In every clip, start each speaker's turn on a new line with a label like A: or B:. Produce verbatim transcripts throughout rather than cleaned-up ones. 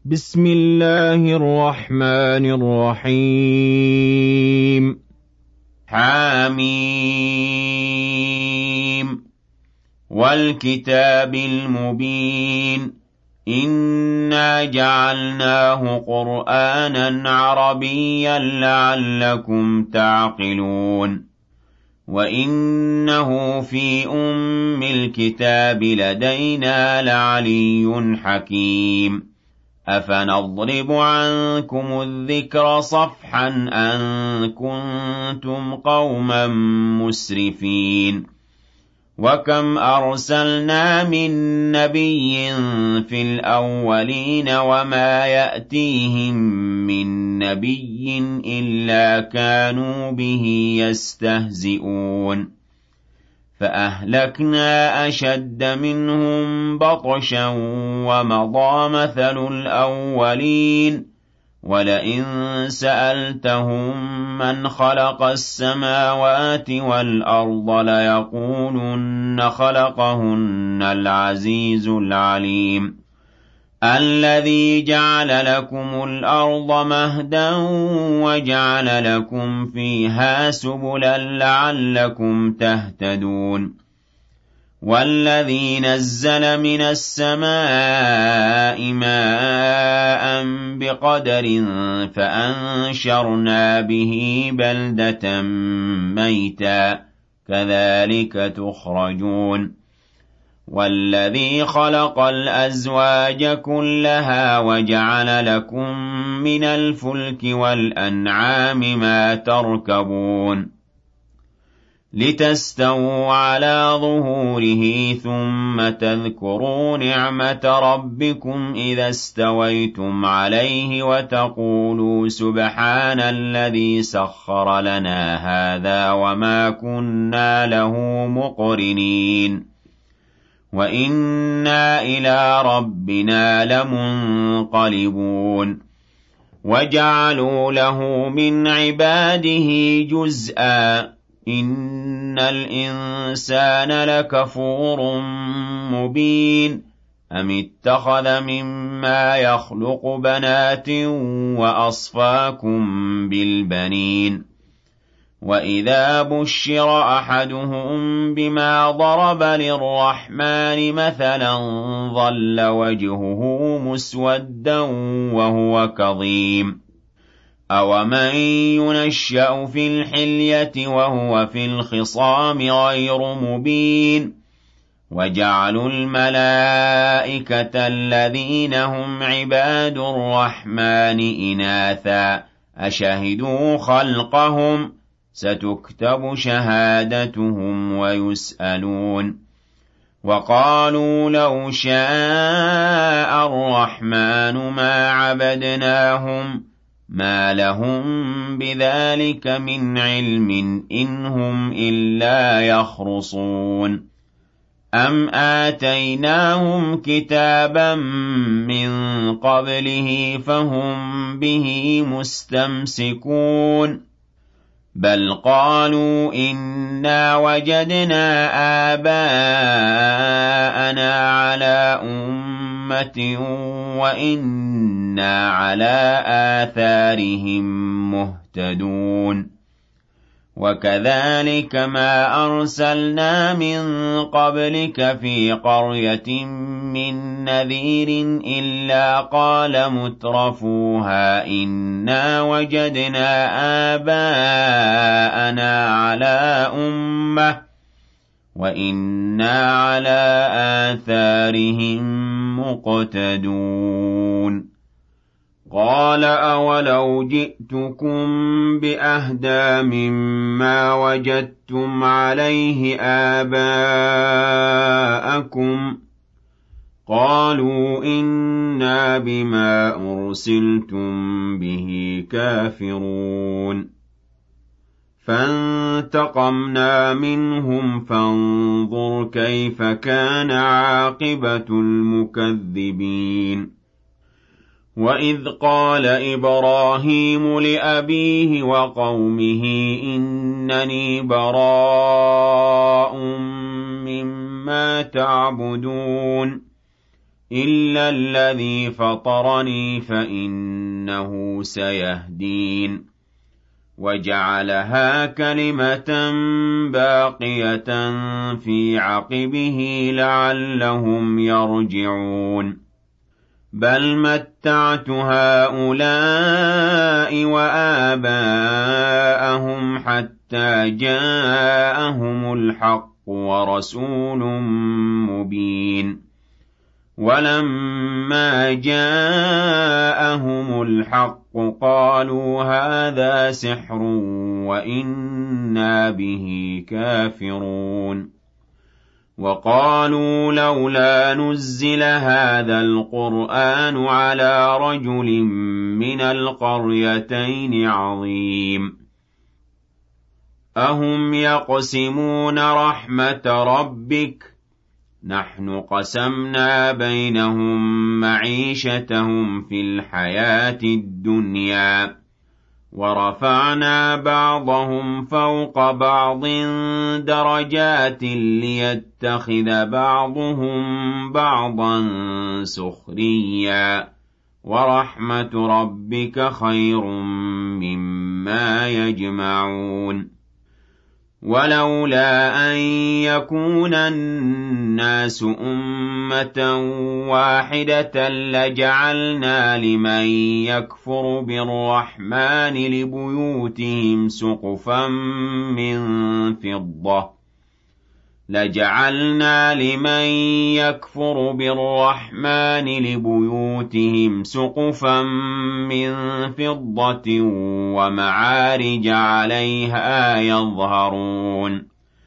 A: بسم الله الرحمن الرحيم.
B: حاميم والكتاب المبين إنا جعلناه قرآنا عربيا لعلكم تعقلون وإنه في أم الكتاب لدينا لعلي حكيم أفنضرب عنكم الذكر صفحا أن كنتم قوما مسرفين وكم أرسلنا من نبي في الأولين وما يأتيهم من نبي إلا كانوا به يستهزئون فأهلكنا أشد منهم بطشا ومضى مثل الأولين ولئن سألتهم من خلق السماوات والأرض ليقولن خلقهن العزيز العليم الذي جعل لكم الأرض مهدا وجعل لكم فيها سبلا لعلكم تهتدون والذي نزل من السماء ماء بقدر فأنشرنا به بلدة ميتا كذلك تخرجون والذي خلق الأزواج كلها وجعل لكم من الفلك والأنعام ما تركبون لتستووا على ظهوره ثم تذكروا نعمة ربكم إذا استويتم عليه وتقولوا سبحان الذي سخر لنا هذا وما كنا له مقرنين وإنا إلى ربنا لمنقلبون وجعلوا له من عباده جزءا إن الإنسان لكفور مبين أم اتخذ مما يخلق بنات وأصفاكم بالبنين وإذا بشر أحدهم بما ضرب للرحمن مثلا ظل وجهه مسودا وهو كظيم أومن ينشأ في الحلية وهو في الخصام غير مبين وجعلوا الملائكة الذين هم عباد الرحمن إناثا أشهدوا خلقهم ستكتب شهادتهم ويسألون وقالوا لو شاء الرحمن ما عبدناهم ما لهم بذلك من علم إن هم إلا يخرصون أم آتيناهم كتابا من قبله فهم به مستمسكون بل قالوا إنا وجدنا آباءنا على أمة وإنا على آثارهم مهتدون وكذلك ما أرسلنا من قبلك في قرية من نذير إلا قال مترفوها إنا وجدنا آباءنا على أمة وإنا على آثارهم مقتدون قال أولو جئتكم بأهدى مما وجدتم عليه آباءكم قالوا إنا بما أرسلتم به كافرون فانتقمنا منهم فانظر كيف كان عاقبة المكذبين وَإِذْ قَالَ إِبْرَاهِيمُ لِأَبِيهِ وَقَوْمِهِ إِنَّنِي بَرَاءٌ مِّمَّا تَعْبُدُونَ إِلَّا الَّذِي فَطَرَنِي فَإِنَّهُ سَيَهْدِينِ وَجَعَلَهَا كَلِمَةً بَاقِيَةً فِي عَقِبِهِ لَعَلَّهُمْ يَرْجِعُونَ بَلْ مَتَّعْتُ هَٰؤُلَاءِ وَآبَاءَهُمْ حَتَّىٰ جَاءَهُمُ الْحَقُّ وَرَسُولٌ مُّبِينٌ وَلَمَّا جَاءَهُمُ الْحَقُّ قَالُوا هَٰذَا سِحْرٌ وَإِنَّا بِهِ كَافِرُونَ وَقَالُوا لَوْلَا نُزِّلَ هَٰذَا الْقُرْآنُ عَلَىٰ رَجُلٍ مِّنَ الْقَرْيَتَيْنِ عَظِيمٍ أَهُمْ يَقْسِمُونَ رَحْمَةَ رَبِّكَ نَحْنُ قَسَمْنَا بَيْنَهُم مَّعِيشَتَهُمْ فِي الْحَيَاةِ الدُّنْيَا وَرَفَعْنَا بَعْضَهُمْ فَوْقَ بَعْضٍ دَرَجَاتٍ لِّيَتَّخِذَ بَعْضُهُم بَعْضًا سُخْرِيًّا وَرَحْمَةُ رَبِّكَ خَيْرٌ مِّمَّا يَجْمَعُونَ وَلَوْلَا أَن يَكُونَ النَّاسُ أُمَّةً وَاحِدَةً لَّجَعَلْنَا لِمَن يَكْفُرُ بِالرَّحْمَٰنِ لِبُيُوتِهِمْ سُقُفًا مِّن فِضَّةٍ لَجعلنا لمن يكفر بالرحمن لبيوتهم سقفا من فضة ومعارج عليها يظهرون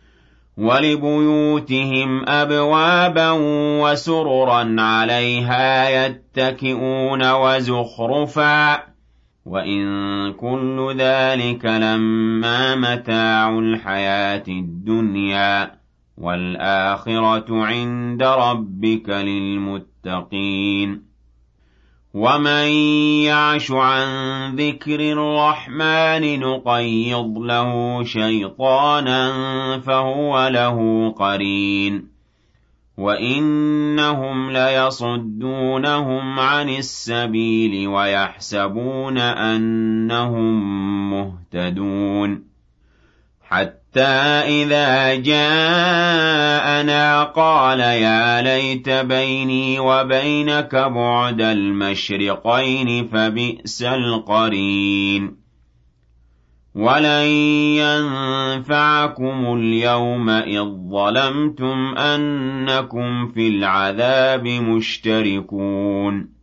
B: ولبيوتهم أبوابا وسررا عليها يتكئون وزخرفا وإن كل ذلك لما متاع الحياة الدنيا وَالْآخِرَةُ عِندَ رَبِّكَ لِلْمُتَّقِينَ وَمَن يَعْشُ عَن ذِكْرِ الرَّحْمَٰنِ نُقَيِّضْ لَهُ شَيْطَانًا فَهُوَ لَهُ قَرِينٌ وَإِنَّهُمْ لَيَصُدُّونَهُمْ عَنِ السَّبِيلِ وَيَحْسَبُونَ أَنَّهُم مُّهْتَدُونَ حَتَّىٰ إِذَا جَاءَنَا قَالَ يَا لَيْتَ بَيْنِي وَبَيْنَكَ بُعْدَ الْمَشْرِقَيْنِ فَبِئْسَ الْقَرِينُ وَلَن يَنفَعَكُمُ الْيَوْمَ إِذ ظَّلَمْتُمْ أَنَّكُمْ فِي الْعَذَابِ مُشْتَرِكُونَ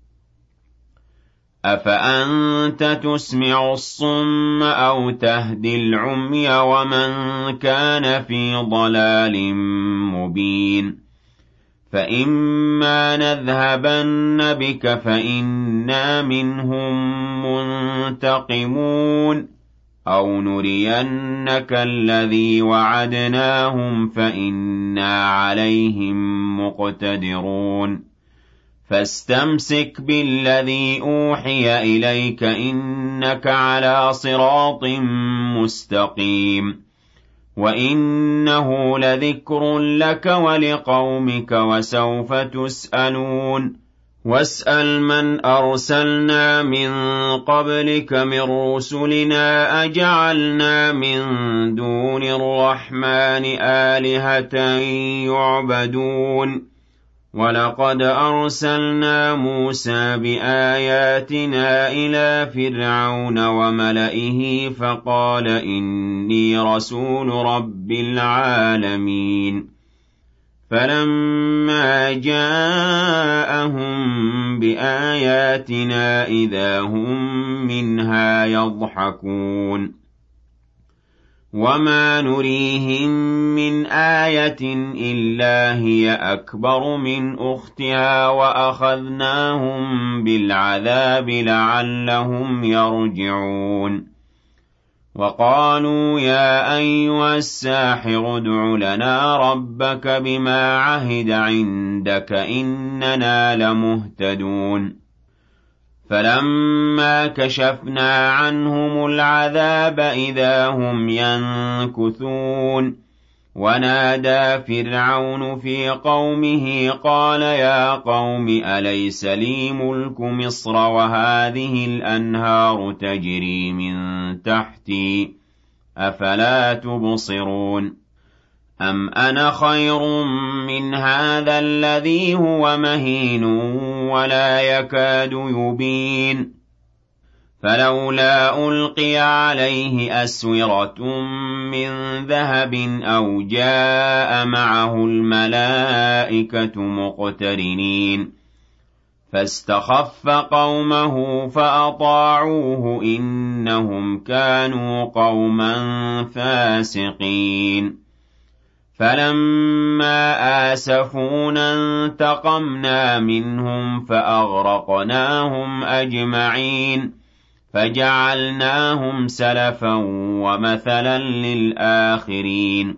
B: أَفَأَنتَ تُسْمِعُ الصُّمَّ أَوْ تَهْدِي الْعُمْيَ وَمَن كَانَ فِي ضَلَالٍ مُّبِينٍ فَإِمَّا نَذْهَبَنَّ بِكَ فَإِنَّا مِنْهُم مُّنتَقِمُونَ أَوْ نُرِيَنَّكَ الَّذِي وَعَدْنَاهُمْ فَإِنَّا عَلَيْهِم مُّقْتَدِرُونَ فَاسْتَمْسِكْ بِالَّذِي أُوحِيَ إِلَيْكَ إِنَّكَ عَلَىٰ صِرَاطٍ مُّسْتَقِيمٍ وَإِنَّهُ لَذِكْرٌ لَّكَ وَلِقَوْمِكَ وَسَوْفَ تُسْأَلُونَ وَاسْأَلْ مَنْ أَرْسَلْنَا مِن قَبْلِكَ مِن رُّسُلِنَا أَجَعَلْنَا مِن دُونِ الرَّحْمَٰنِ آلِهَةً يُعْبَدُونَ وَلَقَدْ أَرْسَلْنَا مُوسَىٰ بِآيَاتِنَا إِلَىٰ فِرْعَوْنَ وَمَلَئِهِ فَقَالَ إِنِّي رَسُولُ رَبِّ الْعَالَمِينَ فَلَمَّا جَاءَهُم بِآيَاتِنَا إِذَا هُم مِّنْهَا يَضْحَكُونَ وَمَا نُرِيهِم مِّنْ آيَةٍ إِلَّا هِيَ أَكْبَرُ مِنْ أُخْتِهَا وَأَخَذْنَاهُم بِالْعَذَابِ لَعَلَّهُمْ يَرْجِعُونَ وَقَالُوا يَا أَيُّهَ السَّاحِرُ ادْعُ لَنَا رَبَّكَ بِمَا عَهِدَ عِندَكَ إِنَّنَا لَمُهْتَدُونَ فَلَمَّا كَشَفْنَا عَنْهُمُ الْعَذَابَ إِذَا هُمْ يَنكُثُونَ ونادى فرعون في قومه قال يا قوم أليس لي ملك مصر وهذه الأنهار تجري من تحتي أفلا تبصرون أم أنا خير من هذا الذي هو مهين ولا يكاد يبين فلولا ألقي عليه أسورة من ذهب أو جاء معه الملائكة مقترنين فاستخف قومه فأطاعوه إنهم كانوا قوما فاسقين فلما آسفونا انتقمنا منهم فأغرقناهم أجمعين فجعلناهم سلفا ومثلا للآخرين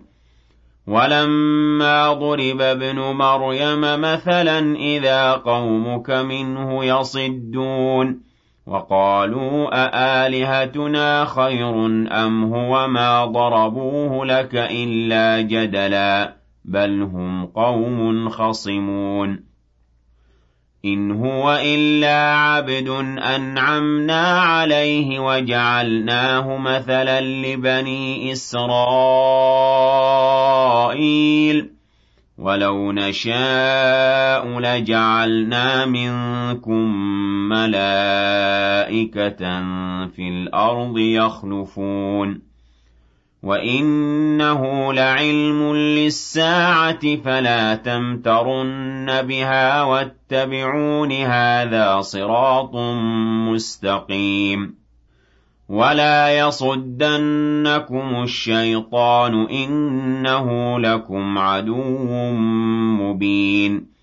B: ولما ضرب ابن مريم مثلا إذا قومك منه يصدون وقالوا أآلهتنا خير أم هو ما ضربوه لك إلا جدلا بل هم قوم خصمون إن هو إلا عبد أنعمنا عليه وجعلناه مثلا لبني إسرائيل ولو نشاء لجعلنا منكم ملائكة في الأرض يخلفون وإنه لعلم للساعة فلا تمترن بها واتبعون هذا صراط مستقيم ولا يصدنكم الشيطان إنه لكم عدو مبين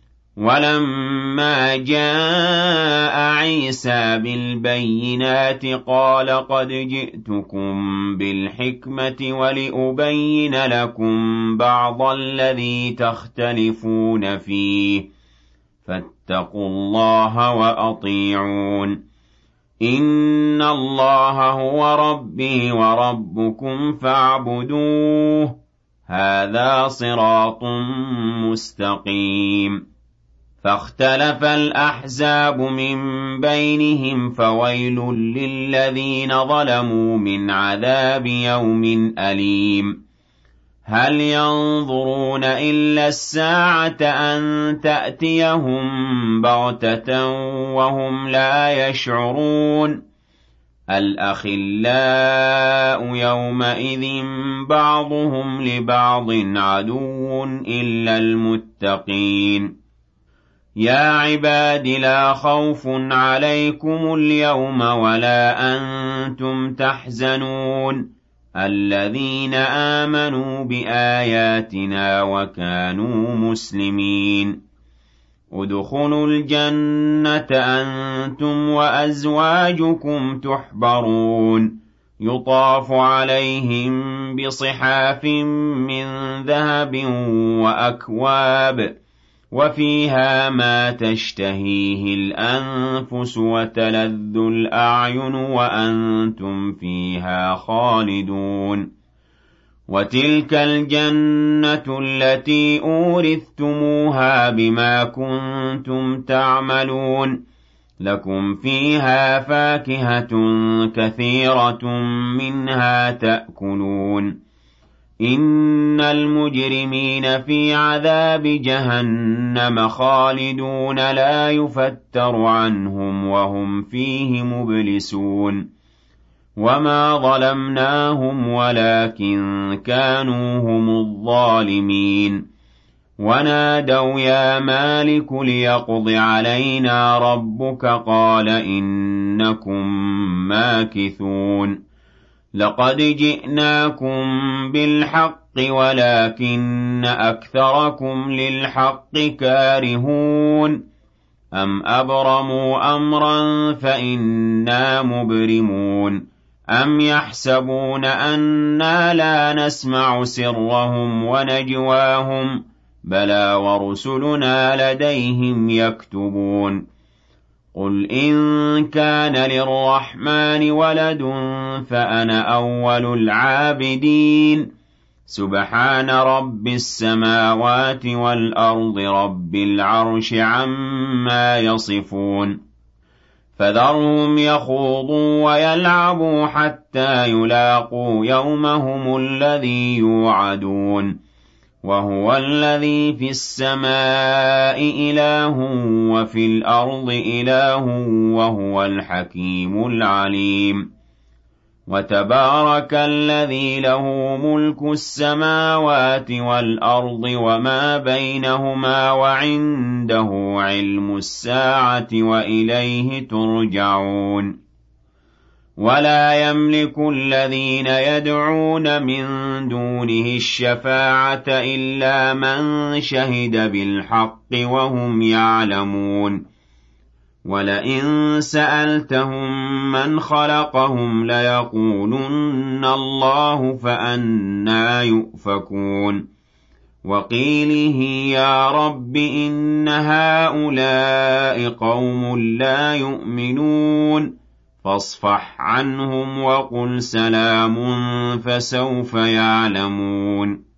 B: ولما جاء عيسى بالبينات قال قد جئتكم بالحكمة ولأبين لكم بعض الذي تختلفون فيه فاتقوا الله وأطيعون إن الله هو ربي وربكم فاعبدوه هذا صراط مستقيم فاختلف الأحزاب من بينهم فويل للذين ظلموا من عذاب يوم أليم هل ينظرون إلا الساعة أن تأتيهم بغتة وهم لا يشعرون الأخلاء يومئذ بعضهم لبعض عدو إلا المتقين يا عباد لا خوف عليكم اليوم ولا أنتم تحزنون الذين آمنوا بآياتنا وكانوا مسلمين ادخلوا الجنة أنتم وأزواجكم تحبرون يطاف عليهم بصحاف من ذهب وأكواب وفيها ما تشتهيه الأنفس وتلذ الأعين وأنتم فيها خالدون وتلك الجنة التي أورثتموها بما كنتم تعملون لكم فيها فاكهة كثيرة منها تأكلون إن المجرمين في عذاب جهنم خالدون لا يفتر عنهم وهم فيه مبلسون وما ظلمناهم ولكن كانوا هم الظالمين ونادوا يا مالك ليقض علينا ربك قال إنكم ماكثون لقد جئناكم بالحق ولكن أكثركم للحق كارهون أم أبرموا أمرا فإنا مبرمون أم يحسبون أنا لا نسمع سرهم ونجواهم بلى ورسلنا لديهم يكتبون قل إن كان للرحمن ولد فأنا أول العابدين سبحان رب السماوات والأرض رب العرش عما يصفون فذرهم يخوضوا ويلعبوا حتى يلاقوا يومهم الذي يوعدون وهو الذي في السماء إله وفي الأرض إله وهو الحكيم العليم وتبارك الذي له ملك السماوات والأرض وما بينهما وعنده علم الساعة وإليه ترجعون ولا يملك الذين يدعون من دونه الشفاعة إلا من شهد بالحق وهم يعلمون ولئن سألتهم من خلقهم ليقولن الله فأنى يؤفكون وقيله يا رب إن هؤلاء قوم لا يؤمنون فاصفح عنهم وقل سلام فسوف يعلمون